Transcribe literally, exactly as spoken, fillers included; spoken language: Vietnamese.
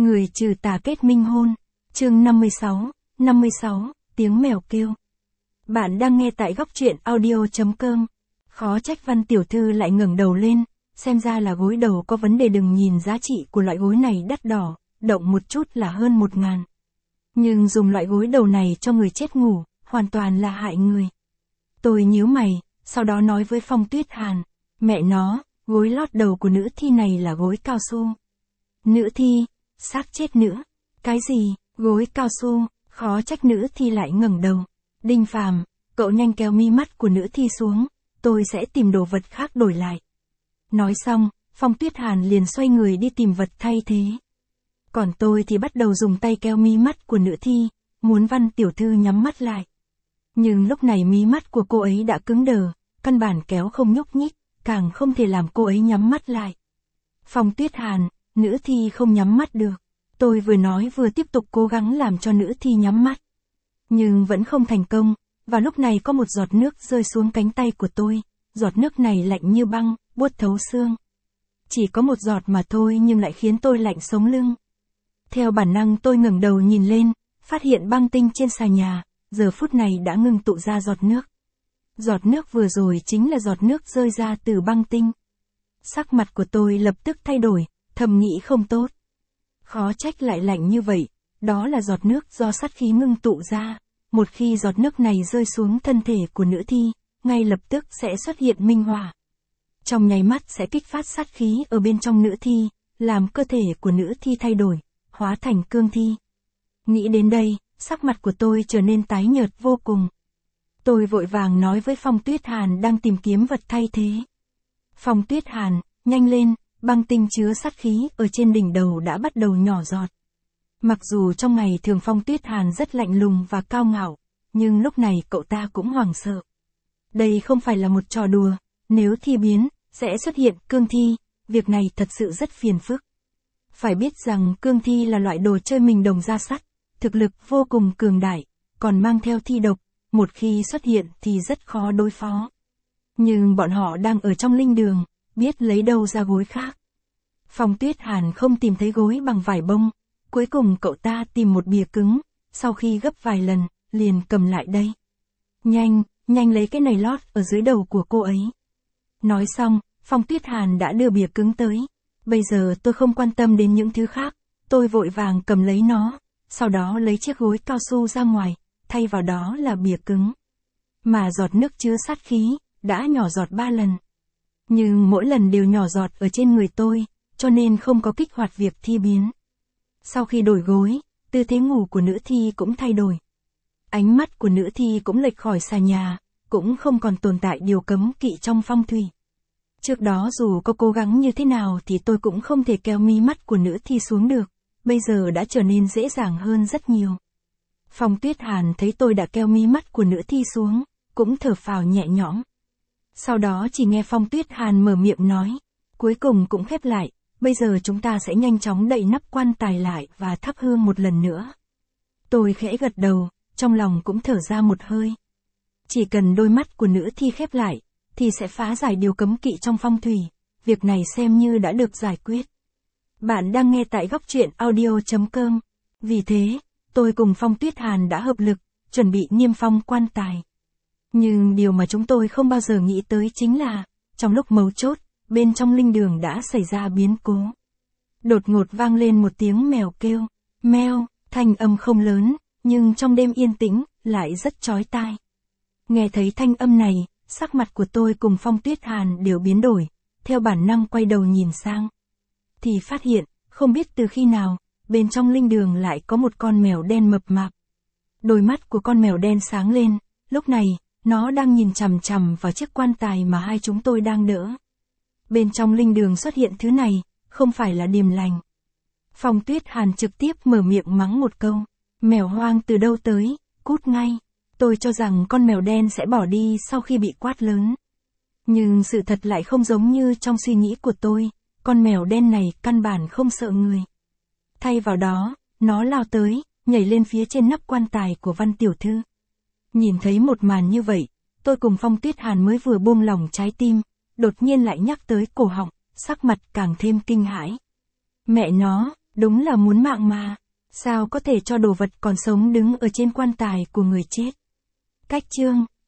Người trừ tà kết minh hôn. Chương năm mươi sáu, năm mươi sáu, tiếng mèo kêu. Bạn đang nghe tại góc truyện audio chấm com. Khó trách Văn tiểu thư lại ngẩng đầu lên, xem ra là gối đầu có vấn đề. Đừng nhìn giá trị của loại gối này đắt đỏ, động một chút là hơn một ngàn. Nhưng dùng loại gối đầu này cho người chết ngủ, hoàn toàn là hại người. Tôi nhíu mày, sau đó nói với Phong Tuyết Hàn, mẹ nó, gối lót đầu của nữ thi này là gối cao su. Nữ thi, xác chết nữa. Cái gì, gối cao su, khó trách nữ thi lại ngẩng đầu. Đinh Phàm, cậu nhanh kéo mi mắt của nữ thi xuống, tôi sẽ tìm đồ vật khác đổi lại. Nói xong, Phong Tuyết Hàn liền xoay người đi tìm vật thay thế. Còn tôi thì bắt đầu dùng tay kéo mi mắt của nữ thi, muốn Văn tiểu thư nhắm mắt lại. Nhưng lúc này mí mắt của cô ấy đã cứng đờ, căn bản kéo không nhúc nhích, càng không thể làm cô ấy nhắm mắt lại. Phong Tuyết Hàn, nữ thi không nhắm mắt được. Tôi vừa nói vừa tiếp tục cố gắng làm cho nữ thi nhắm mắt. Nhưng vẫn không thành công, và lúc này có một giọt nước rơi xuống cánh tay của tôi, giọt nước này lạnh như băng, buốt thấu xương. Chỉ có một giọt mà thôi nhưng lại khiến tôi lạnh sống lưng. Theo bản năng tôi ngẩng đầu nhìn lên, phát hiện băng tinh trên xà nhà, giờ phút này đã ngưng tụ ra giọt nước. Giọt nước vừa rồi chính là giọt nước rơi ra từ băng tinh. Sắc mặt của tôi lập tức thay đổi, thầm nghĩ không tốt. Khó trách lại lạnh như vậy, đó là giọt nước do sát khí ngưng tụ ra. Một khi giọt nước này rơi xuống thân thể của nữ thi, ngay lập tức sẽ xuất hiện minh hỏa. Trong nháy mắt sẽ kích phát sát khí ở bên trong nữ thi, làm cơ thể của nữ thi thay đổi, hóa thành cương thi. Nghĩ đến đây, sắc mặt của tôi trở nên tái nhợt vô cùng. Tôi vội vàng nói với Phong Tuyết Hàn đang tìm kiếm vật thay thế. Phong Tuyết Hàn, nhanh lên, băng tinh chứa sát khí ở trên đỉnh đầu đã bắt đầu nhỏ giọt. Mặc dù trong ngày thường Phong Tuyết Hàn rất lạnh lùng và cao ngạo, nhưng lúc này cậu ta cũng hoảng sợ. Đây không phải là một trò đùa, nếu thi biến, sẽ xuất hiện cương thi, việc này thật sự rất phiền phức. Phải biết rằng cương thi là loại đồ chơi mình đồng da sắt, thực lực vô cùng cường đại, còn mang theo thi độc, một khi xuất hiện thì rất khó đối phó. Nhưng bọn họ đang ở trong linh đường, biết lấy đâu ra gối khác. Phong Tuyết Hàn không tìm thấy gối bằng vải bông, cuối cùng cậu ta tìm một bìa cứng, sau khi gấp vài lần, liền cầm lại đây. Nhanh, nhanh lấy cái này lót ở dưới đầu của cô ấy. Nói xong, Phong Tuyết Hàn đã đưa bìa cứng tới. Bây giờ tôi không quan tâm đến những thứ khác, tôi vội vàng cầm lấy nó, sau đó lấy chiếc gối cao su ra ngoài, thay vào đó là bìa cứng. Mà giọt nước chứa sát khí, đã nhỏ giọt ba lần. Nhưng mỗi lần đều nhỏ giọt ở trên người tôi, cho nên không có kích hoạt việc thi biến. Sau khi đổi gối, tư thế ngủ của nữ thi cũng thay đổi. Ánh mắt của nữ thi cũng lệch khỏi xà nhà, cũng không còn tồn tại điều cấm kỵ trong phong thủy. Trước đó dù có cố gắng như thế nào thì tôi cũng không thể kéo mí mắt của nữ thi xuống được, bây giờ đã trở nên dễ dàng hơn rất nhiều. Phong Tuyết Hàn thấy tôi đã kéo mí mắt của nữ thi xuống, cũng thở phào nhẹ nhõm. Sau đó chỉ nghe Phong Tuyết Hàn mở miệng nói, cuối cùng cũng khép lại, bây giờ chúng ta sẽ nhanh chóng đậy nắp quan tài lại và thắp hương một lần nữa. Tôi khẽ gật đầu, trong lòng cũng thở ra một hơi. Chỉ cần đôi mắt của nữ thi khép lại, thì sẽ phá giải điều cấm kỵ trong phong thủy, việc này xem như đã được giải quyết. Bạn đang nghe tại góc truyện audio chấm com. Vì thế, tôi cùng Phong Tuyết Hàn đã hợp lực, chuẩn bị niêm phong quan tài. Nhưng điều mà chúng tôi không bao giờ nghĩ tới chính là, trong lúc mấu chốt, bên trong linh đường đã xảy ra biến cố. Đột ngột vang lên một tiếng mèo kêu, meo, thanh âm không lớn, nhưng trong đêm yên tĩnh, lại rất chói tai. Nghe thấy thanh âm này, sắc mặt của tôi cùng Phong Tuyết Hàn đều biến đổi, theo bản năng quay đầu nhìn sang. Thì phát hiện, không biết từ khi nào, bên trong linh đường lại có một con mèo đen mập mạp. Đôi mắt của con mèo đen sáng lên, lúc này, nó đang nhìn chằm chằm vào chiếc quan tài mà hai chúng tôi đang đỡ. Bên trong linh đường xuất hiện thứ này, không phải là điềm lành. Phong Tuyết Hàn trực tiếp mở miệng mắng một câu, mèo hoang từ đâu tới, cút ngay. Tôi cho rằng con mèo đen sẽ bỏ đi sau khi bị quát lớn. Nhưng sự thật lại không giống như trong suy nghĩ của tôi, con mèo đen này căn bản không sợ người. Thay vào đó, nó lao tới, nhảy lên phía trên nắp quan tài của Văn tiểu thư. Nhìn thấy một màn như vậy, tôi cùng Phong Tuyết Hàn mới vừa buông lỏng trái tim, đột nhiên lại nhắc tới cổ họng, sắc mặt càng thêm kinh hãi. Mẹ nó, Đúng là muốn mạng mà. Sao có thể cho đồ vật còn sống đứng ở trên quan tài của người chết? Cách chương